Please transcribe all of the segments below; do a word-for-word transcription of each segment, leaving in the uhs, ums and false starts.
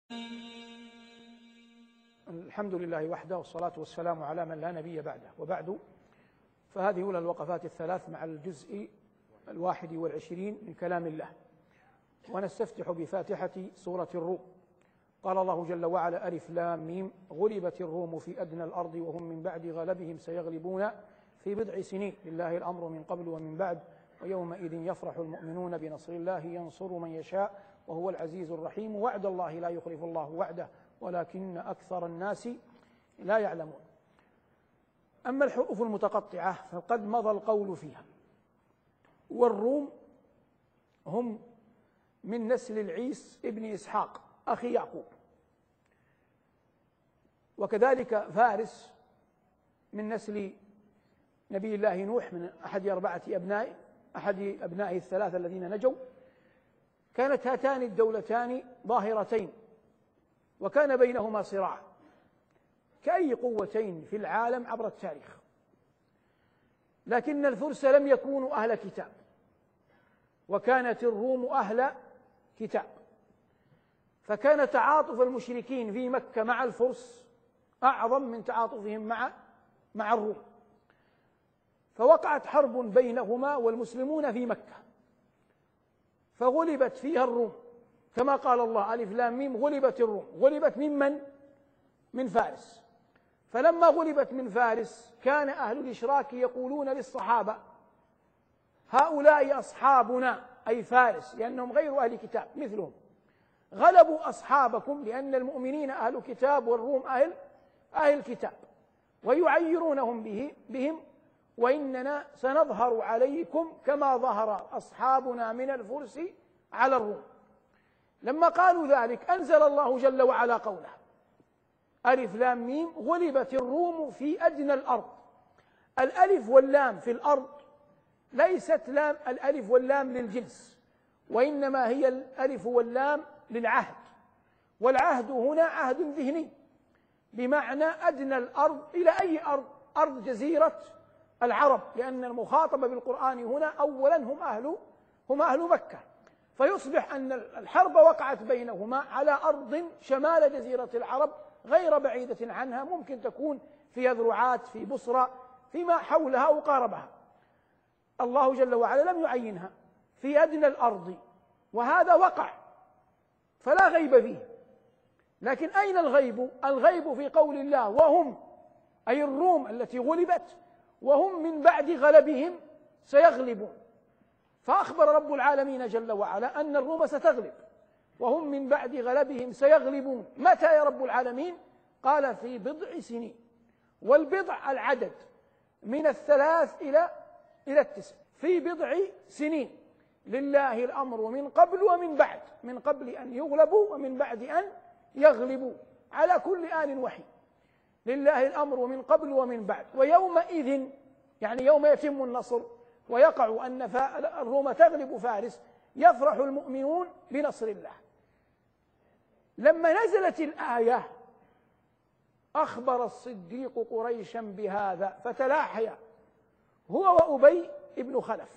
الحمد لله وحده، والصلاة والسلام على من لا نبي بعده، وبعد، فهذه أولى الوقفات الثلاث مع الجزء الواحد والعشرين من كلام الله، ونستفتح بفاتحة سورة الروم. قال الله جل وعلا: ألف لام ميم، غلبت الروم في أدنى الأرض وهم من بعد غلبهم سيغلبون في بضع سنين، لله الأمر من قبل ومن بعد، ويومئذ يفرح المؤمنون بنصر الله ينصر من يشاء وهو العزيز الرحيم، وعد الله لا يخلف الله وعده ولكن أكثر الناس لا يعلمون. أما الحروف المتقطعة فقد مضى القول فيها، والروم هم من نسل العيس ابن إسحاق أخي يعقوب، وكذلك فارس من نسل نبي الله نوح من أحد أربعة أبنائه أحد أبنائه الثلاثة الذين نجوا. كانت هاتان الدولتان ظاهرتين، وكان بينهما صراع كأي قوتين في العالم عبر التاريخ، لكن الفرس لم يكونوا أهل كتاب، وكانت الروم أهل كتاب، فكان تعاطف المشركين في مكة مع الفرس أعظم من تعاطفهم مع مع الروم، فوقعت حرب بينهما والمسلمون في مكة، فغلبت فيها الروم كما قال الله: ألف لام ميم، غلبت الروم. غلبت ممن؟ من فارس. فلما غلبت من فارس كان أهل الإشراك يقولون للصحابة: هؤلاء أصحابنا، أي فارس، لأنهم غير أهل كتاب مثلهم، غلبوا أصحابكم لأن المؤمنين أهل كتاب والروم أهل أهل كتاب، ويعيرونهم به بهم، وإننا سنظهر عليكم كما ظهر أصحابنا من الفرس على الروم. لما قالوا ذلك أنزل الله جل وعلا قوله: ألف لام ميم، غلبت الروم في أدنى الأرض. الألف واللام في الأرض ليست لام الألف واللام للجنس، وإنما هي الألف واللام للعهد، والعهد هنا عهد ذهني، بمعنى أدنى الأرض إلى أي أرض؟ أرض جزيرة العرب، لأن المخاطب بالقرآن هنا أولا هم أهل هم أهل مكة، فيصبح أن الحرب وقعت بينهما على أرض شمال جزيرة العرب غير بعيدة عنها، ممكن تكون في يذرعات، في بصرى، فيما حولها أو قاربها. الله جل وعلا لم يعينها، في أدنى الأرض، وهذا وقع فلا غيب فيه. لكن أين الغيب؟ الغيب في قول الله: وهم، أي الروم التي غلبت، وهم من بعد غلبهم سيغلبون. فأخبر رب العالمين جل وعلا أن الروم ستغلب، وهم من بعد غلبهم سيغلبون. متى يا رب العالمين؟ قال: في بضع سنين، والبضع العدد من الثلاث إلى إلى التسع، في بضع سنين، لله الأمر من قبل ومن بعد، من قبل أن يغلبوا ومن بعد أن يغلبوا، على كل آن وحين، لله الأمر من قبل ومن بعد. ويومئذ، يعني يوم يتم النصر ويقع أن الروم تغلب فارس، يفرح المؤمنون بنصر الله. لما نزلت الآية أخبر الصديق قريشا بهذا، فتلاحي هو وأبي ابن خلف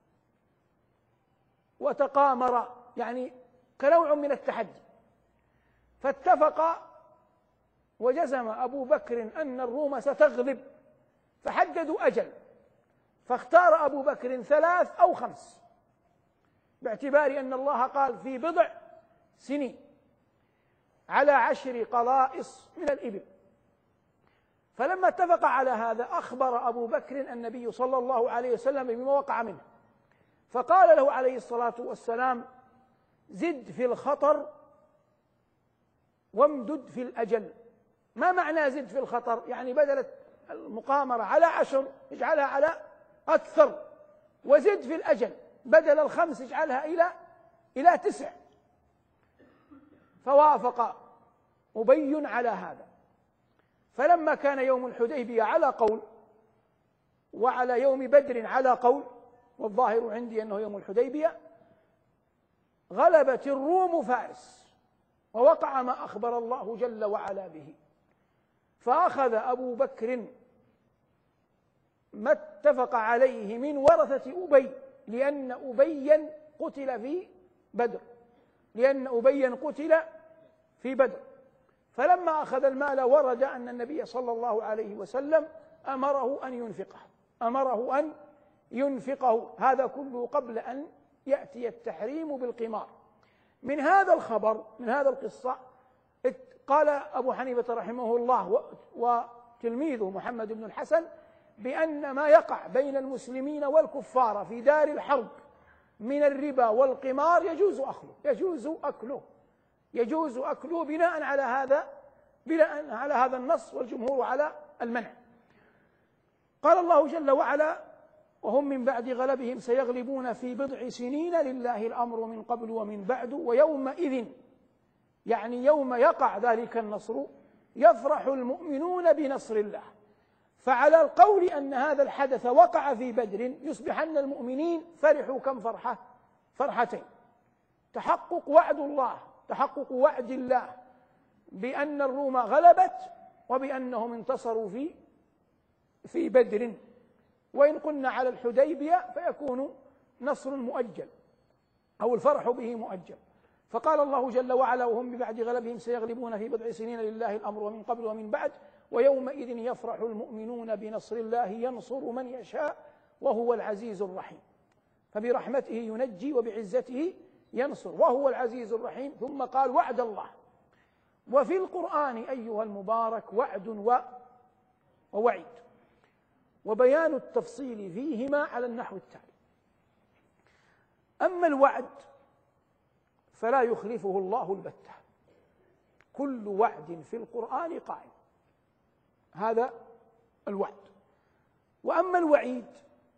وتقامر، يعني كنوع من التحدي، فاتفق وجزم أبو بكر أن الروم ستغلب، فحددوا أجل، فاختار أبو بكر ثلاث أو خمس، باعتبار أن الله قال: في بضع سنين، على عشر قلائص من الإبل. فلما اتفق على هذا أخبر أبو بكر النبي صلى الله عليه وسلم بما وقع منه، فقال له عليه الصلاة والسلام: زد في الخطر وامدد في الأجل. ما معنى زد في الخطر؟ يعني بدل المقامرة على عشر اجعلها على أكثر، وزد في الأجل بدل الخمس اجعلها إلى إلى تسع. فوافق أبي على هذا. فلما كان يوم الحديبية على قول، وعلى يوم بدر على قول، والظاهر عندي أنه يوم الحديبية، غلبت الروم فارس، ووقع ما أخبر الله جل وعلا به. فأخذ أبو بكر ما اتفق عليه من ورثة أبي، لأن أبيا قتل في بدر، لأن أبيا قتل في بدر. فلما أخذ المال ورد أن النبي صلى الله عليه وسلم أمره أن ينفقه أمره أن ينفقه هذا كله قبل أن يأتي التحريم بالقمار. من هذا الخبر من هذا القصة قال أبو حنيفة رحمه الله وتلميذه محمد بن الحسن بأن ما يقع بين المسلمين والكفار في دار الحرب من الربا والقمار يجوز أكله يجوز أكله يجوز أكله بناء على هذا بناء على هذا النص، والجمهور على المنع. قال الله جل وعلا: وهم من بعد غلبهم سيغلبون في بضع سنين لله الأمر من قبل ومن بعد ويومئذ، يعني يوم يقع ذلك النصر يفرح المؤمنون بنصر الله. فعلى القول أن هذا الحدث وقع في بدر يصبح أن المؤمنين فرحوا كم فرحة؟ فرحتين: تحقق وعد الله تحقق وعد الله بأن الروم غلبت وبأنهم انتصروا في في بدر. وإن قلنا على الحديبية فيكون نصر مؤجل أو الفرح به مؤجل. فقال الله جل وعلا: وهم من بعد غلبهم سيغلبون في بضع سنين لله الأمر ومن قبل ومن بعد ويومئذ يفرح المؤمنون بنصر الله ينصر من يشاء وهو العزيز الرحيم. فبرحمته ينجي وبعزته ينصر وهو العزيز الرحيم. ثم قال: وعد الله. وفي القرآن أيها المبارك وعد ووعيد، وبيان التفصيل فيهما على النحو التالي: أما الوعد فلا يخلفه الله البتة، كل وعد في القرآن قائم، هذا الوعد. وأما الوعيد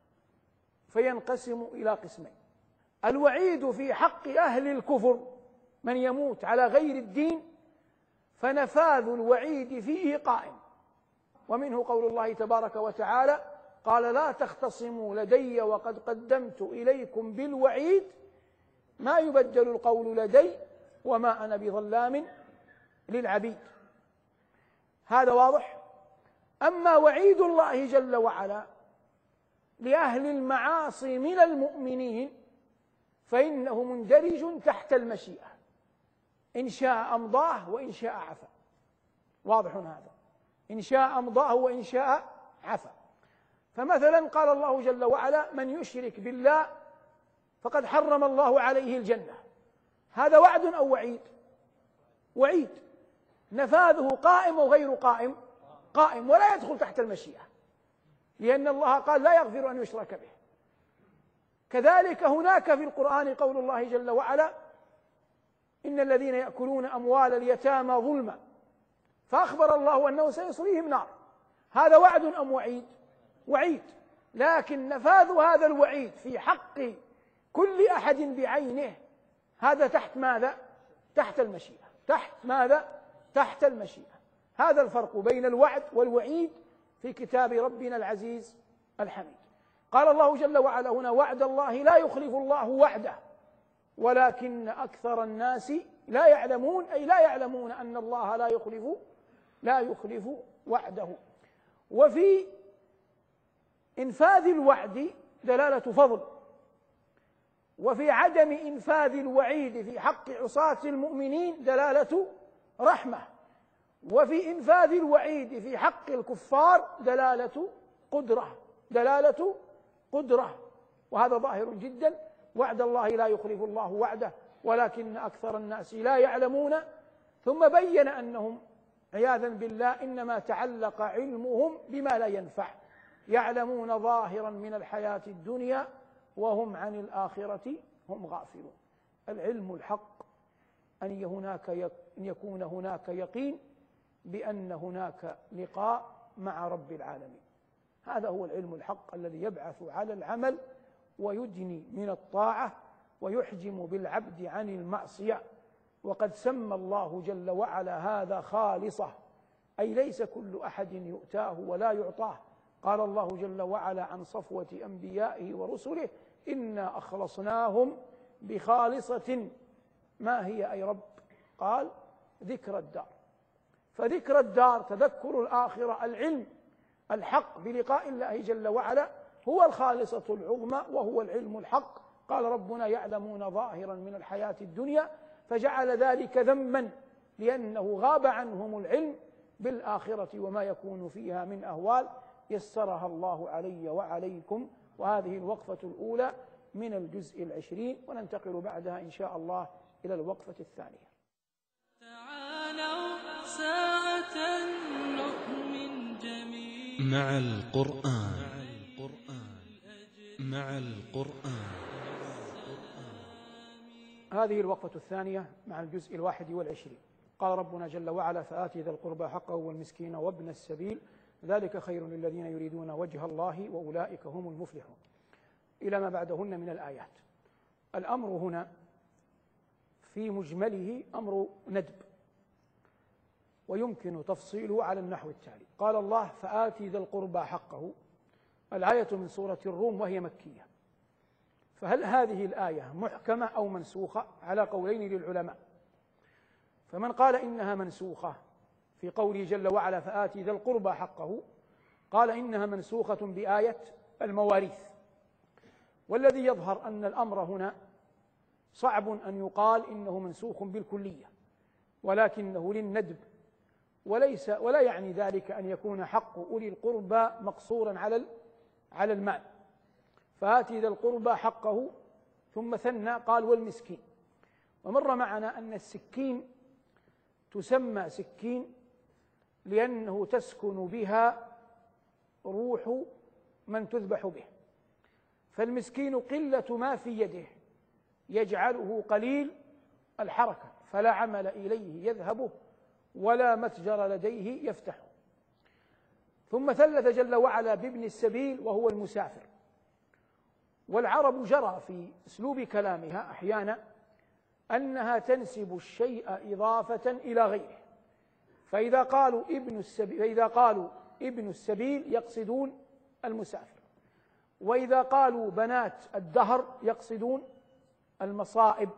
فينقسم إلى قسمين: الوعيد في حق أهل الكفر من يموت على غير الدين فنفاذ الوعيد فيه قائم، ومنه قول الله تبارك وتعالى: قال لا تختصموا لدي وقد قدمت إليكم بالوعيد ما يبدل القول لدي وما أنا بظلام للعبيد. هذا واضح. أما وعيد الله جل وعلا لأهل المعاصي من المؤمنين فإنه مندرج تحت المشيئة، إن شاء أمضاه وإن شاء عفا. واضح هذا، إن شاء أمضاه وإن شاء عفا. فمثلا قال الله جل وعلا: من يشرك بالله فقد حرم الله عليه الجنة. هذا وعد أو وعيد؟ وعيد. نفاذه قائم أو غير قائم؟ قائم، ولا يدخل تحت المشيئة، لأن الله قال: لا يغفر أن يشرك به. كذلك هناك في القرآن قول الله جل وعلا: إن الذين يأكلون أموال اليتامى ظلما، فأخبر الله أنه سيصليهم نار. هذا وعد أم وعيد؟ وعيد. لكن نفاذ هذا الوعيد في حق كل أحد بعينه هذا تحت ماذا؟ تحت المشيئة. تحت ماذا؟ تحت المشيئة. هذا الفرق بين الوعد والوعيد في كتاب ربنا العزيز الحميد. قال الله جل وعلا هنا: وعد الله لا يخلف الله وعده ولكن أكثر الناس لا يعلمون، أي لا يعلمون أن الله لا يخلف لا يخلف وعده. وفي إنفاذ الوعد دلالة فضل، وفي عدم إنفاذ الوعيد في حق عصاة المؤمنين دلالة رحمة، وفي إنفاذ الوعيد في حق الكفار دلالة قدرة دلالة قدرة وهذا ظاهر جدا. وعد الله لا يخلف الله وعده ولكن أكثر الناس لا يعلمون. ثم بين أنهم عياذا بالله إنما تعلق علمهم بما لا ينفع، يعلمون ظاهرا من الحياة الدنيا وهم عن الآخرة هم غافلون. العلم الحق أن هناك أن يكون هناك يقين بأن هناك لقاء مع رب العالمين. هذا هو العلم الحق الذي يبعث على العمل ويدني من الطاعة ويحجم بالعبد عن المعصية. وقد سمى الله جل وعلا هذا خالصة، أي ليس كل أحد يؤتاه ولا يعطاه. قال الله جل وعلا عن صفوة أنبيائه ورسله: إنا أخلصناهم بخالصة. ما هي أي رب؟ قال: ذكر الدار. فذكر الدار تذكر الآخرة، العلم الحق بلقاء الله جل وعلا هو الخالصة العظمى وهو العلم الحق. قال ربنا: يعلمون ظاهرا من الحياة الدنيا، فجعل ذلك ذما لأنه غاب عنهم العلم بالآخرة وما يكون فيها من أهوال يسرها الله علي وعليكم. وهذه الوقفة الأولى من الجزء العشرين، وننتقل بعدها إن شاء الله إلى الوقفة الثانية. تعالوا ساعة نؤمن جميعا مع القرآن مع القرآن. هذه الوقفة الثانية مع الجزء الواحد والعشرين. قال ربنا جل وعلا: فآت ذا القربى حقه والمسكين وابن السبيل ذلك خير للذين يريدون وجه الله وأولئك هم المفلحون، إلى ما بعدهن من الآيات. الأمر هنا في مجمله أمر ندب، ويمكن تفصيله على النحو التالي: قال الله: فآت ذا القربى حقه. الآية من سورة الروم وهي مكية، فهل هذه الآية محكمة أو منسوخة؟ على قولين للعلماء. فمن قال إنها منسوخة في قوله جل وعلا: فآت ذا القربى حقه، قال إنها منسوخة بآية المواريث. والذي يظهر أن الأمر هنا صعب أن يقال إنه منسوخ بالكلية، ولكنه للندب، وليس ولا يعني ذلك أن يكون حق أولي القربى مقصورا على على المال. فآت ذا القربى حقه، ثم ثنى قال: والمسكين. ومر معنا أن السكين تسمى سكين لأنه تسكن بها روح من تذبح به، فالمسكين قلة ما في يده يجعله قليل الحركة، فلا عمل إليه يذهبه ولا متجر لديه يفتحه. ثم ثلث جل وعلا بابن السبيل وهو المسافر. والعرب جرى في أسلوب كلامها أحيانا أنها تنسب الشيء إضافة إلى غيره، فإذا قالوا ابن السبيل فإذا قالوا ابن السبيل يقصدون المسافر، وإذا قالوا بنات الدهر يقصدون المصائب.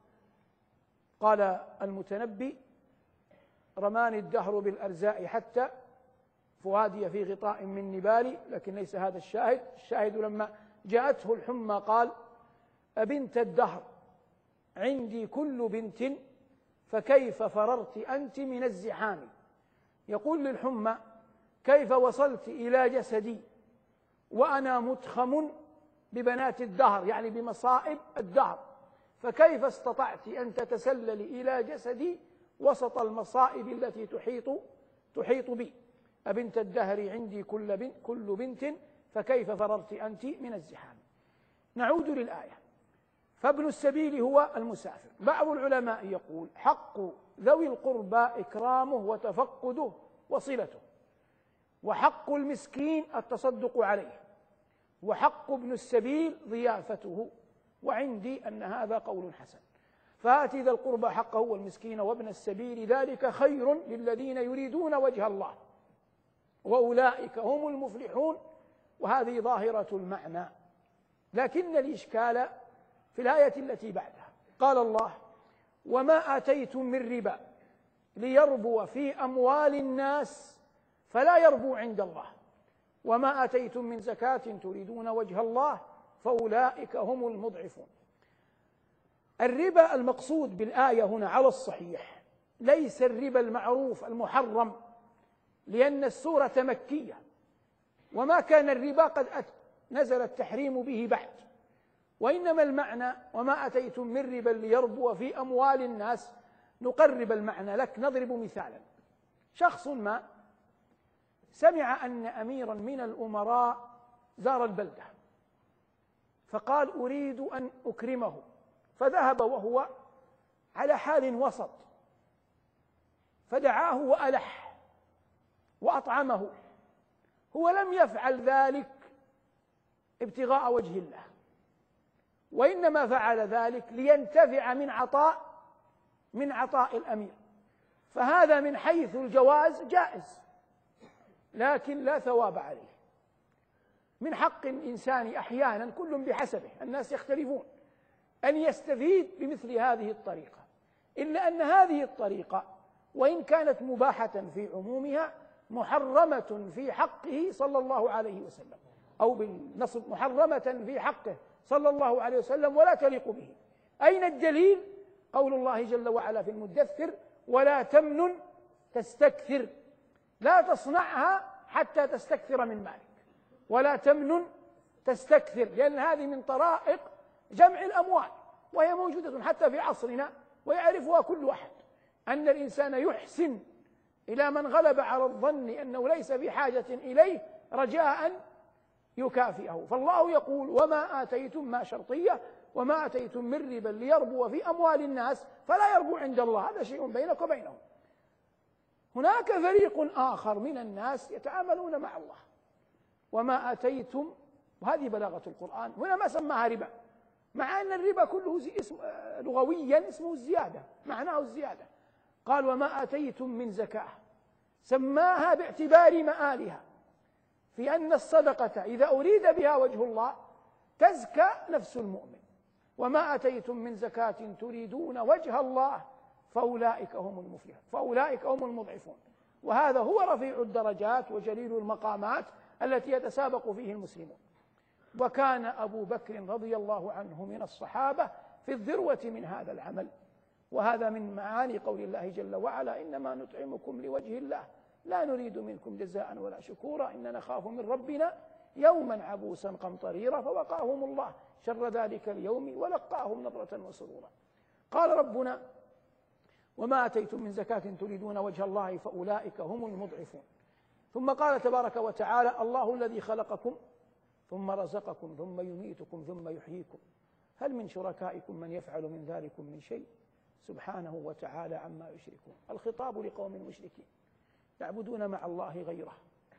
قال المتنبي: رماني الدهر بالأرزاء حتى فؤادي في غطاء من نبالي، لكن ليس هذا الشاهد. الشاهد لما جاءته الحمى قال: أبنت الدهر عندي كل بنت فكيف فررت أنت من الزحام. يقول للحمى: كيف وصلت إلى جسدي وأنا متخم ببنات الدهر، يعني بمصائب الدهر، فكيف استطعت أن تتسللي إلى جسدي وسط المصائب التي تحيط تحيط بي. أبنت الدهر عندي كل بنت, كل بنت فكيف فررت أنت من الزحام. نعود للآية. فابن السبيل هو المسافر. بعض العلماء يقول: حق ذوي القربى إكرامه وتفقده وصلته، وحق المسكين التصدق عليه، وحق ابن السبيل ضيافته. وعندي أن هذا قول حسن. فآت ذا القربى حقه والمسكين وابن السبيل ذلك خير للذين يريدون وجه الله وأولئك هم المفلحون. وهذه ظاهرة المعنى، لكن الإشكال في الآية التي بعدها. قال الله: وما آتيتم من ربا ليربو في أموال الناس فلا يربو عند الله، وما آتيتم من زكاة تريدون وجه الله فأولئك هم المضعفون. الربا المقصود بالآية هنا على الصحيح ليس الربا المعروف المحرم، لأن السورة مكية، وما كان الربا قد نزل التحريم به بعد، وإنما المعنى: وما أتيتم من ربا ليربو في أموال الناس. نقرب المعنى لك، نضرب مثالا. شخص ما سمع أن أميرا من الأمراء زار البلدة، فقال: أريد أن أكرمه، فذهب وهو على حال وسط، فدعاه وألح وأطعمه. هو لم يفعل ذلك ابتغاء وجه الله، وإنما فعل ذلك لينتفع من عطاء من عطاء الأمير، فهذا من حيث الجواز جائز، لكن لا ثواب عليه. من حق الإنسان أحيانا، كل بحسبه، الناس يختلفون، أن يستفيد بمثل هذه الطريقة، إلا أن هذه الطريقة وإن كانت مباحة في عمومها محرمة في حقه صلى الله عليه وسلم، أو بالنصب محرمة في حقه صلى الله عليه وسلم ولا تليق به. أين الدليل؟ قول الله جل وعلا في المدثر: ولا تمنن تستكثر، لا تصنعها حتى تستكثر من مالك، ولا تمنن تستكثر، لأن هذه من طرائق جمع الأموال، وهي موجودة حتى في عصرنا ويعرفها كل أحد، أن الإنسان يحسن إلى من غلب على الظن أنه ليس بحاجة إليه رجاء يكافئه. فالله يقول: وما آتيتم، ما شرطية، وما آتيتم من ربا ليربو في أموال الناس فلا يربو عند الله، هذا شيء بينك وبينهم. هناك فريق آخر من الناس يتعاملون مع الله. وما آتيتم، وهذه بلاغة القرآن، هنا ما سماها ربا، مع أن الربا كله اسم لغويا اسمه الزيادة، معناه الزيادة. قال: وما آتيتم من زكاة، سماها باعتبار مآلها، في أن الصدقة إذا أريد بها وجه الله تزكى نفس المؤمن. وما آتيتم من زكاة تريدون وجه الله فأولئك هم المفلحون، فأولئك هم المضعفون. وهذا هو رفيع الدرجات وجليل المقامات التي يتسابق فيه المسلمون. وكان أبو بكر رضي الله عنه من الصحابة في الذروة من هذا العمل. وهذا من معاني قول الله جل وعلا: إنما نطعمكم لوجه الله لا نريد منكم جزاء ولا شكورا إنا نخاف من ربنا يوما عبوسا قمطريرا فوقاهم الله شر ذلك اليوم ولقاهم نضرة وسرورا. قال ربنا: وما آتيتم من زكاة تريدون وجه الله فأولئك هم المضعفون. ثم قال تبارك وتعالى: الله الذي خلقكم ثم رزقكم ثم يميتكم ثم يحييكم هل من شركائكم من يفعل من ذلكم من شيء سبحانه وتعالى عما يشركون. الخطاب لقوم مشركين يعبدون مع الله غيره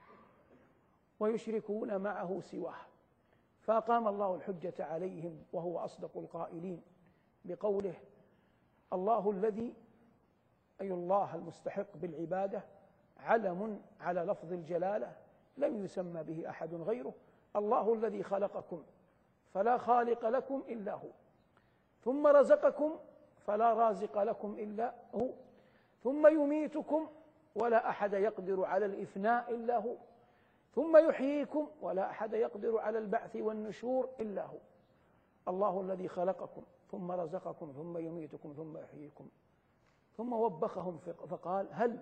ويشركون معه سواه، فأقام الله الحجة عليهم وهو أصدق القائلين بقوله: الله الذي، أي الله المستحق بالعبادة، علم على لفظ الجلالة لم يسمى به أحد غيره. الله الذي خلقكم فلا خالق لكم إلا هو، ثم رزقكم فلا رازق لكم إلا هو، ثم يميتكم ولا أحد يقدر على الإفناء إلا هو، ثم يحييكم ولا أحد يقدر على البعث والنشور إلا هو. الله الذي خلقكم ثم رزقكم ثم يميتكم ثم يحييكم. ثم وبخهم فقال: هل،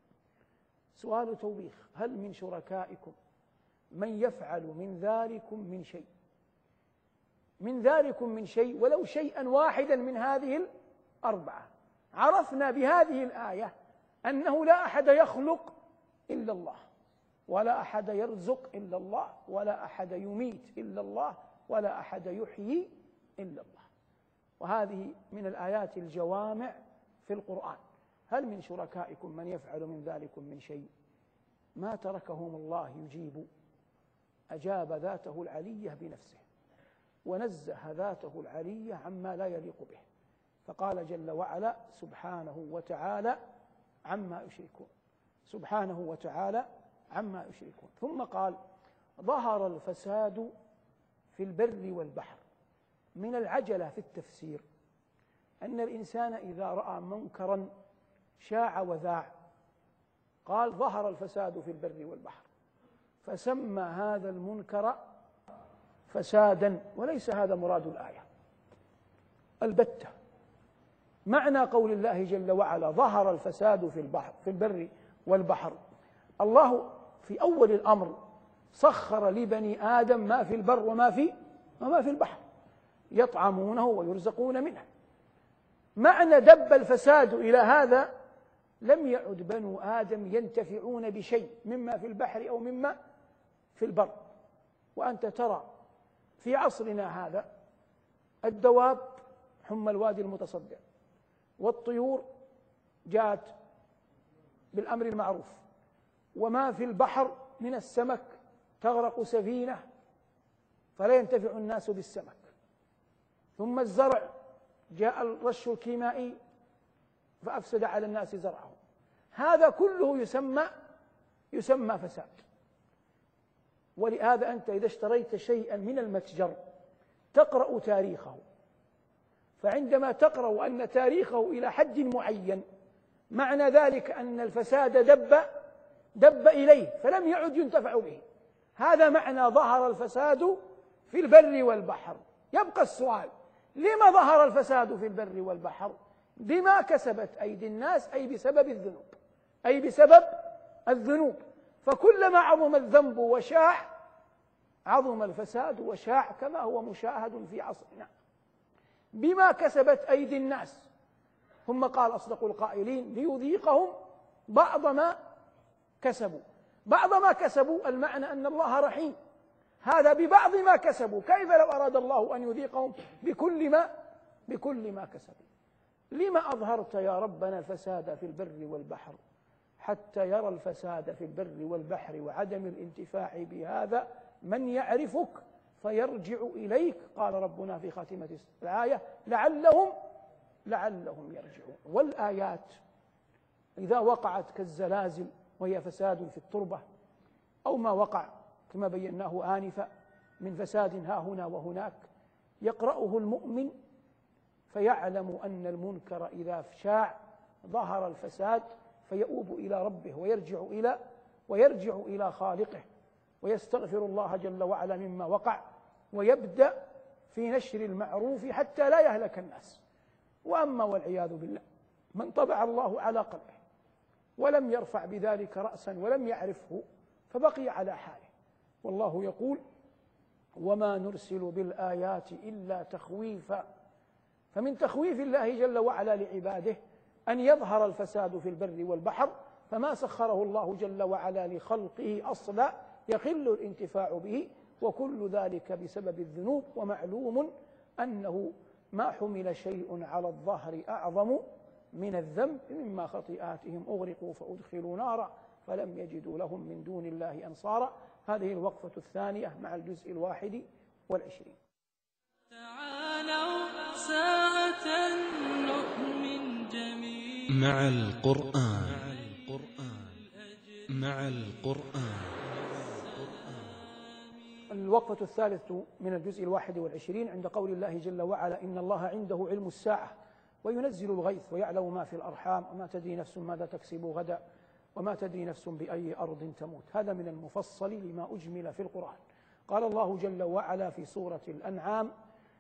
سؤال توبيخ، هل من شركائكم من يفعل من ذلكم من شيء، من ذلكم من شيء، ولو شيئا واحدا من هذه الأربعة. عرفنا بهذه الآية أنه لا أحد يخلق إلا الله، ولا أحد يرزق إلا الله، ولا أحد يميت إلا الله، ولا أحد يحيي إلا الله. وهذه من الآيات الجوامع في القرآن. هل من شركائكم من يفعل من ذلكم من شيء؟ ما تركهم الله يجيب، أجاب ذاته العلية بنفسه ونزه ذاته العلية عما لا يليق به، فقال جل وعلا: سبحانه وتعالى عما يشركون، سبحانه وتعالى عما يشركون. ثم قال: ظهر الفساد في البر والبحر. من العجلة في التفسير أن الإنسان إذا رأى منكرا شاع وذاع قال: ظهر الفساد في البر والبحر، فسمى هذا المنكر فسادا، وليس هذا مراد الآية البتة. معنى قول الله جل وعلا: ظهر الفساد في البحر، في البر والبحر، الله في أول الأمر سخر لبني آدم ما في البر وما في وما في البحر، يطعمونه ويرزقون منه. معنى دب الفساد إلى هذا لم يعد بنو آدم ينتفعون بشيء مما في البحر أو مما في البر. وأنت ترى في عصرنا هذا الدواب حمى الوادي المتصدع، والطيور جاءت بالأمر المعروف، وما في البحر من السمك تغرق سفينة فلا ينتفع الناس بالسمك، ثم الزرع جاء الرش الكيميائي فأفسد على الناس زرعهم. هذا كله يسمى يسمى فساد. ولهذا أنت إذا اشتريت شيئا من المتجر تقرأ تاريخه، فعندما تقرأ أن تاريخه إلى حد معين معنى ذلك أن الفساد دب دب إليه فلم يعد ينتفع به. هذا معنى ظهر الفساد في البر والبحر. يبقى السؤال: لما ظهر الفساد في البر والبحر؟ بما كسبت أيدي الناس، أي بسبب الذنوب، أي بسبب الذنوب. فكلما عظم الذنب وشاع عظم الفساد وشاع، كما هو مشاهد في عصرنا. بما كسبت أيدي الناس، ثم قال أصدق القائلين ليذيقهم بعض ما كسبوا. بعض ما كسبوا المعنى أن الله رحيم، هذا ببعض ما كسبوا. كيف لو أراد الله أن يذيقهم بكل ما بكل ما كسبوا؟ لما أظهرت يا ربنا الفساد في البر والبحر حتى يرى الفساد في البر والبحر وعدم الانتفاع بهذا من يعرفك فيرجع إليك؟ قال ربنا في خاتمة الآية لعلهم لعلهم يرجعون. والآيات إذا وقعت كالزلازل وهي فساد في التربة، أو ما وقع كما بيناه آنفا من فساد ها هنا وهناك، يقرأه المؤمن فيعلم أن المنكر إذا شاع ظهر الفساد فيؤوب إلى ربه ويرجع إلى ويرجع إلى خالقه ويستغفر الله جل وعلا مما وقع، ويبدأ في نشر المعروف حتى لا يهلك الناس. وأما والعياذ بالله من طبع الله على قلبه ولم يرفع بذلك رأسا ولم يعرفه فبقي على حاله. والله يقول وما نرسل بالآيات إلا تخويفا. فمن تخويف الله جل وعلا لعباده أن يظهر الفساد في البر والبحر، فما سخره الله جل وعلا لخلقه أصلا يقل الانتفاع به، وكل ذلك بسبب الذنوب. ومعلوم أنه ما حمل شيء على الظهر أعظم من الذنب، مما خطيئاتهم أغرقوا فأدخلوا نارا فلم يجدوا لهم من دون الله أنصارا. هذه الوقفة الثانية مع الجزء الواحد والعشرين. تعالوا ساعة نؤمن جميعا مع القرآن. مع القرآن. الوقفة الثالثة من الجزء الواحد والعشرين عند قول الله جل وعلا إن الله عنده علم الساعة وينزل الغيث ويعلم ما في الأرحام وما تدري نفس ماذا تكسب غدا وما تدري نفس بأي أرض تموت. هذا من المفصل لما أجمل في القرآن. قال الله جل وعلا في سورة الأنعام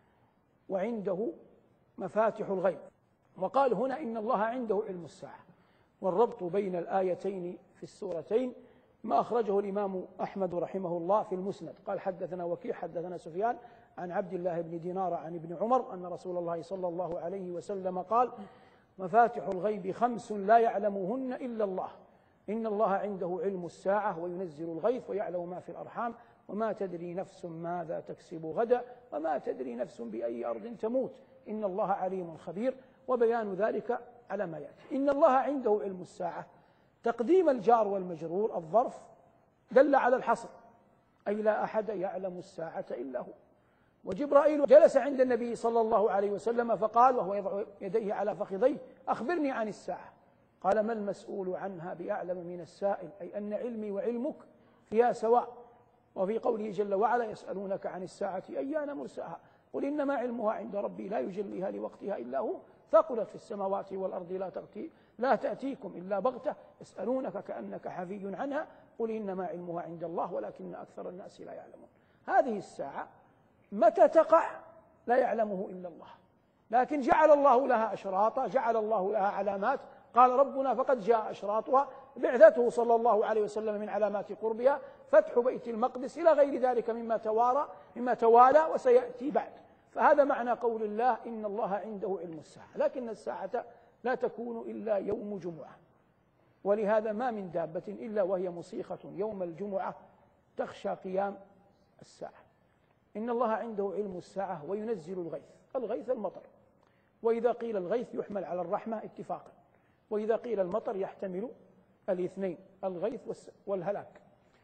وعنده مفاتح الغيب، وقال هنا إن الله عنده علم الساعة. والربط بين الآيتين في السورتين ما أخرجه الإمام أحمد رحمه الله في المسند قال حدثنا وكيع حدثنا سفيان عن عبد الله بن دينار عن ابن عمر أن رسول الله صلى الله عليه وسلم قال مفاتح الغيب خمس لا يعلمهن إلا الله، إن الله عنده علم الساعة وينزل الغيث ويعلم ما في الأرحام وما تدري نفس ماذا تكسب غدا وما تدري نفس بأي أرض تموت، إن الله عليم خبير. وبيان ذلك على ما يأتي. إن الله عنده علم الساعة، تقديم الجار والمجرور الظرف دل على الحصر، أي لا أحد يعلم الساعة إلا هو. وجبرائيل جلس عند النبي صلى الله عليه وسلم فقال وهو يضع يديه على فخذيه أخبرني عن الساعة، قال ما المسؤول عنها بأعلم من السائل، أي أن علمي وعلمك فيها سواء. وفي قوله جل وعلا يسألونك عن الساعة أيان مرساها قل إنما علمها عند ربي لا يجليها لوقتها إلا هو ثقلت في السماوات والأرض لا تأتي لا تأتيكم إلا بغتة يسألونك كأنك حفي عنها قل إنما علمها عند الله ولكن أكثر الناس لا يعلمون. هذه الساعة متى تقع لا يعلمه إلا الله، لكن جعل الله لها أشراطا، جعل الله لها علامات. قال ربنا فقد جاء أشراطها بعثته صلى الله عليه وسلم من علامات قربها فتح بيت المقدس إلى غير ذلك مما توارى مما توالى وسيأتي بعد. فهذا معنى قول الله إن الله عنده علم الساعة، لكن الساعة لا تكون إلا يوم جمعة، ولهذا ما من دابة إلا وهي مصيخة يوم الجمعة تخشى قيام الساعة. إن الله عنده علم الساعة وينزل الغيث. الغيث المطر، وإذا قيل الغيث يحمل على الرحمة اتفاقا، وإذا قيل المطر يحتمل الاثنين الغيث والهلاك.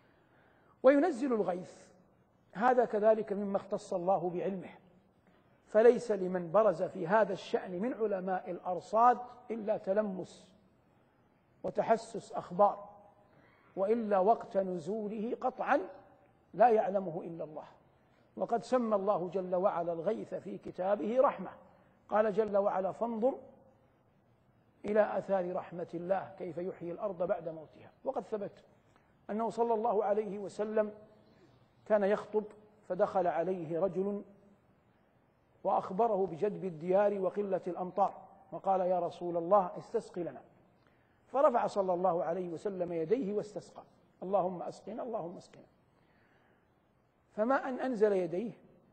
وينزل الغيث هذا كذلك مما اختص الله بعلمه، فليس لمن برز في هذا الشأن من علماء الأرصاد إلا تلمس وتحسس أخبار، وإلا وقت نزوله قطعا لا يعلمه إلا الله. وقد سمى الله جل وعلا الغيث في كتابه رحمة، قال جل وعلا فانظر إلى آثار رحمة الله كيف يحيي الأرض بعد موتها. وقد ثبت أنه صلى الله عليه وسلم كان يخطب فدخل عليه رجل وأخبره بجدب الديار وقلة الأمطار وقال يا رسول الله استسق لنا، فرفع صلى الله عليه وسلم يديه واستسقى، اللهم أسقنا اللهم أسقنا. فما أن أنزل يديه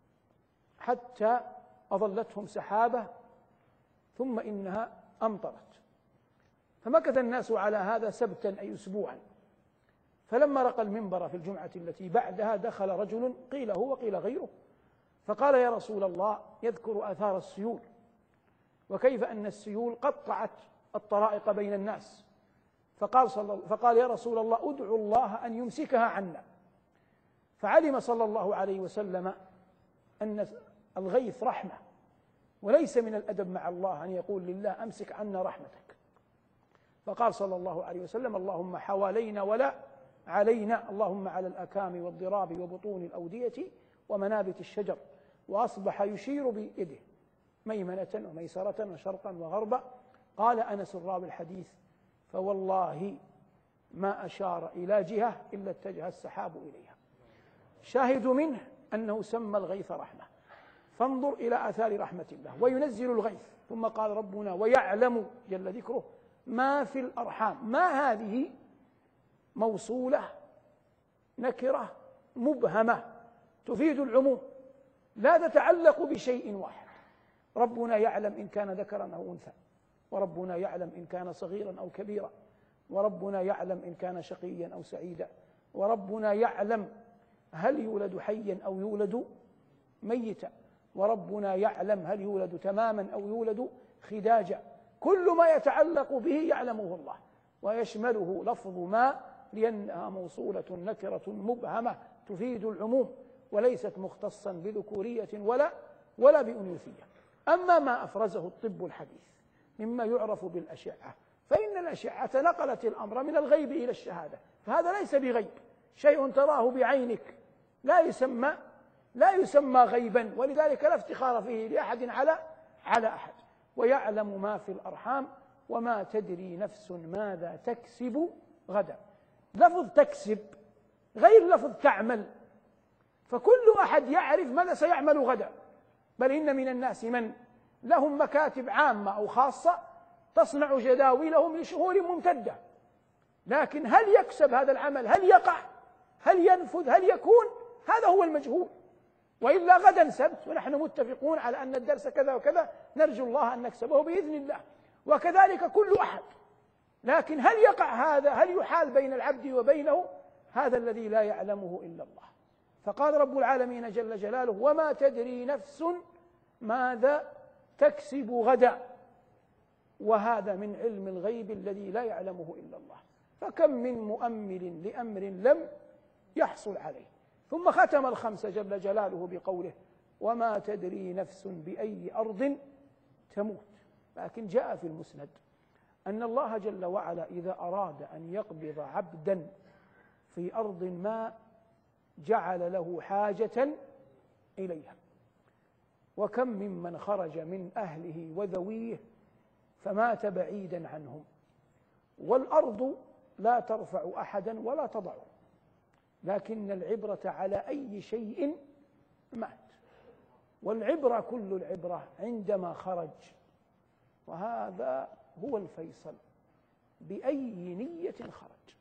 حتى أظلتهم سحابة ثم إنها أمطرت، فمكث الناس على هذا سبتا أي أسبوعا. فلما رقى المنبر في الجمعة التي بعدها دخل رجل قيل هو وقيل غيره، فقال يا رسول الله، يذكر آثار السيول وكيف أن السيول قطعت الطرائق بين الناس، فقال, صلى فقال يا رسول الله ادعو الله أن يمسكها عنا. فعلم صلى الله عليه وسلم أن الغيث رحمة، وليس من الأدب مع الله أن يقول لله أمسك عنا رحمتك، فقال صلى الله عليه وسلم اللهم حوالينا ولا علينا، اللهم على الأكام والضراب وبطون الأودية ومنابت الشجر. وأصبح يشير بيده ميمنة وميسرة وشرقا وغربا. قال أنس راوي الحديث فوالله ما أشار إلى جهة إلا اتجه السحاب إليها. شاهد منه أنه سمى الغيث رحمة، فانظر إلى آثار رحمة الله، وينزل الغيث. ثم قال ربنا ويعلم جل ذكره ما في الأرحام. ما هذه موصولة نكرة مبهمة تفيد العموم، لا تتعلق بشيء واحد. ربنا يعلم إن كان ذكرا أو أنثى، وربنا يعلم إن كان صغيرا أو كبيرا، وربنا يعلم إن كان شقيا أو سعيدا، وربنا يعلم هل يولد حيا أو يولد ميتا، وربنا يعلم هل يولد تماما أو يولد خداجا. كل ما يتعلق به يعلمه الله، ويشمله لفظ ما لأنها موصولة نكرة مبهمة تفيد العموم، وليست مختصا بذكورية ولا ولا بأنوثية. أما ما أفرزه الطب الحديث مما يعرف بالأشعة، فإن الأشعة نقلت الأمر من الغيب إلى الشهادة، فهذا ليس بغيب، شيء تراه بعينك لا يسمى لا يسمى غيبا، ولذلك لا افتخار فيه لأحد على على أحد. ويعلم ما في الأرحام وما تدري نفس ماذا تكسب غدا. لفظ تكسب غير لفظ تعمل، فكل أحد يعرف ماذا سيعمل غدا، بل إن من الناس من لهم مكاتب عامة أو خاصة تصنع جداولهم لشهور ممتدة، لكن هل يكسب هذا العمل؟ هل يقع؟ هل ينفذ؟ هل يكون؟ هذا هو المجهول. وإلا غدا سبت ونحن متفقون على أن الدرس كذا وكذا، نرجو الله أن نكسبه بإذن الله، وكذلك كل أحد. لكن هل يقع هذا؟ هل يحال بين العبد وبينه؟ هذا الذي لا يعلمه إلا الله. فقال رب العالمين جل جلاله وما تدري نفس ماذا تكسب غدا، وهذا من علم الغيب الذي لا يعلمه إلا الله. فكم من مؤمل لأمر لم يحصل عليه. ثم ختم الخمس جل جلاله بقوله وما تدري نفس بأي أرض تموت. لكن جاء في المسند أن الله جل وعلا إذا أراد أن يقبض عبدا في أرض ما جعل له حاجة إليها. وكم ممن خرج من أهله وذويه فمات بعيدا عنهم، والأرض لا ترفع أحدا ولا تضعه، لكن العبرة على أي شيء مات. والعبرة كل العبرة عندما خرج، وهذا هو الفيصل، بأي نية خرج.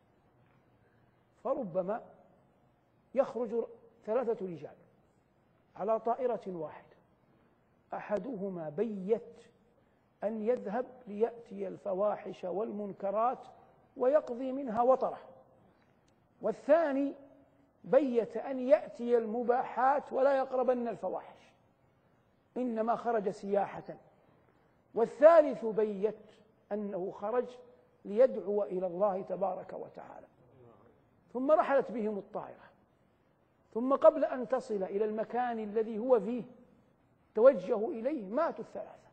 فربما يخرج ثلاثة رجال على طائرة واحدة، أحدهما بيت أن يذهب ليأتي الفواحش والمنكرات ويقضي منها وطره، والثاني بيت أن يأتي المباحات ولا يقربن الفواحش، إنما خرج سياحة، والثالث بيت أنه خرج ليدعو إلى الله تبارك وتعالى. ثم رحلت بهم الطائرة، ثم قبل أن تصل إلى المكان الذي هو فيه توجهوا إليه ماتوا الثلاثة.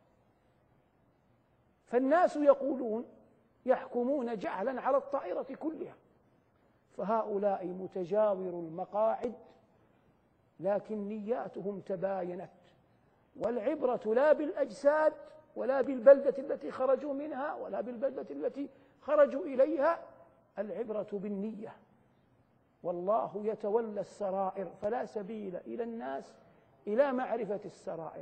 فالناس يقولون يحكمون جعلا على الطائرة كلها، فهؤلاء متجاور المقاعد لكن نياتهم تباينت. والعبرة لا بالأجساد ولا بالبلدة التي خرجوا منها ولا بالبلدة التي خرجوا إليها، العبرة بالنية. والله يتولى السرائر، فلا سبيل إلى الناس إلى معرفة السرائر.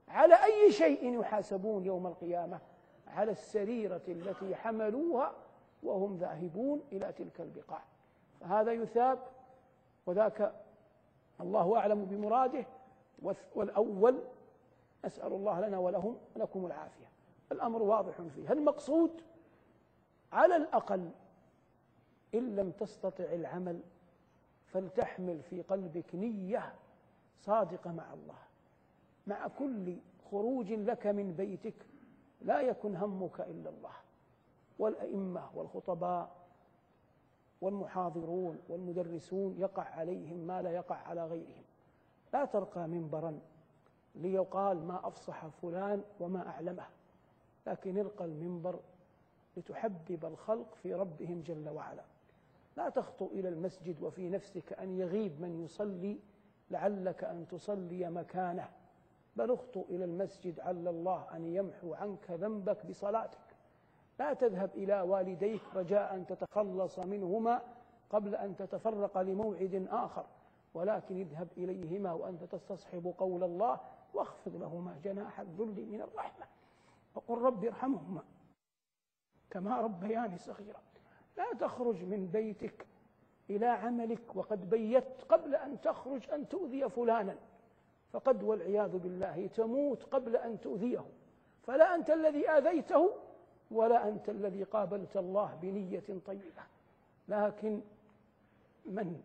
على أي شيء يحاسبون يوم القيامة؟ على السريرة التي حملوها وهم ذاهبون إلى تلك البقاع. فهذا يثاب، وذاك الله أعلم بمراده. والأول نسأل الله لنا ولهم ولكم العافية. الأمر واضح فيه. المقصود على الأقل إن لم تستطع العمل فلتحمل في قلبك نية صادقة مع الله. مع كل خروج لك من بيتك لا يكن همك إلا الله. والأئمة والخطباء والمحاضرون والمدرسون يقع عليهم ما لا يقع على غيرهم. لا ترقى منبرا ليقال ما أفصح فلان وما أعلمه، لكن ارقى المنبر لتحبب الخلق في ربهم جل وعلا. لا تخطو إلى المسجد وفي نفسك أن يغيب من يصلي لعلك أن تصلي مكانه، بل اخطو إلى المسجد عل الله أن يمحو عنك ذنبك بصلاتك. لا تذهب إلى والديك رجاء أن تتخلص منهما قبل أن تتفرق لموعد آخر، ولكن اذهب إليهما وأنت تستصحب قول الله، واخفض لهما جناح الذل من الرحمة وقل رب ارحمهما كما ربياني صغيرا. لا تخرج من بيتك إلى عملك وقد بيت قبل أن تخرج أن تؤذي فلانا، فقد والعياذ بالله تموت قبل أن تؤذيه. فلا أنت الذي آذيته ولا أنت الذي قابلت الله بنية طيبة. لكن من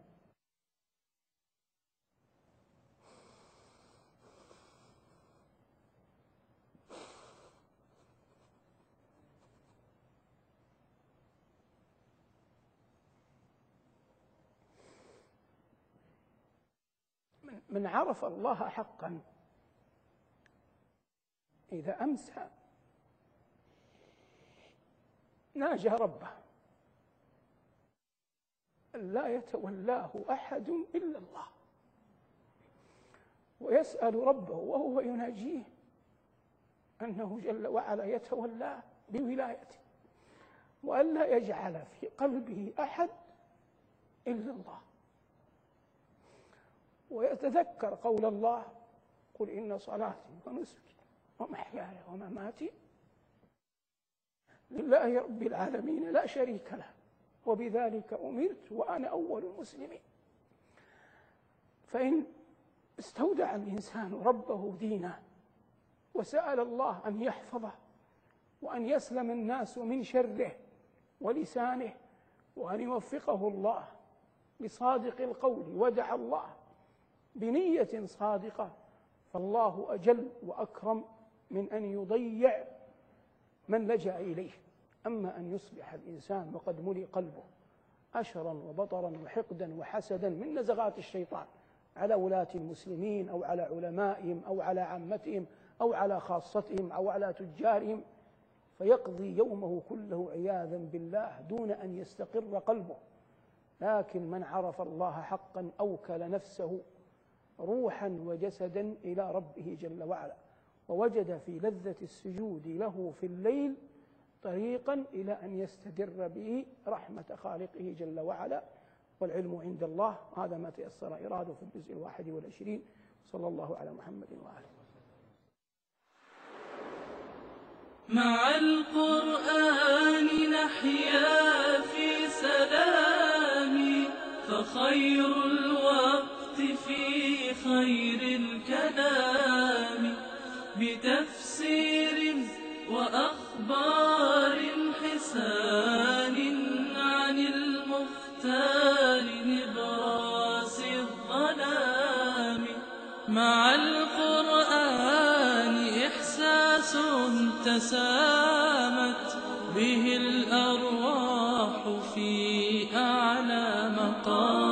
من عرف الله حقا إذا أمسى ناجى ربه، لا يتولاه أحد إلا الله، ويسأل ربه وهو يناجيه أنه جل وعلا يتولاه بولايته، وألا يجعل في قلبه أحد إلا الله. ويتذكر قول الله قل إن صلاتي ونسكي ومحياي ومماتي لله رب العالمين لا شريك له وبذلك أمرت وأنا أول المسلمين. فإن استودع الإنسان ربه دينه وسأل الله أن يحفظه وأن يسلم الناس من شره ولسانه، وأن يوفقه الله لصادق القول، ودعا الله بنية صادقة، فالله أجل وأكرم من أن يضيع من لجأ إليه. أما أن يصبح الإنسان وقد ملئ قلبه أشرا وبطرا وحقدا وحسدا من نزغات الشيطان على ولاة المسلمين أو على علمائهم أو على عامتهم أو على خاصتهم أو على تجارهم، فيقضي يومه كله عياذا بالله دون أن يستقر قلبه. لكن من عرف الله حقا أوكل نفسه روحا وجسدا إلى ربه جل وعلا، ووجد في لذة السجود له في الليل طريقا إلى أن يستدر به رحمة خالقه جل وعلا. والعلم عند الله. هذا ما تيسر إراده في الجزء الواحد والعشرين. صلى الله على محمد وآله. مع القرآن نحيا في سلام، فخير الوقت في خير الكلام، بتفسير وأخبار حسان عن المختار نبراس الظلام. مع القرآن إحساس تسامت به الأرواح في أعلى مقام.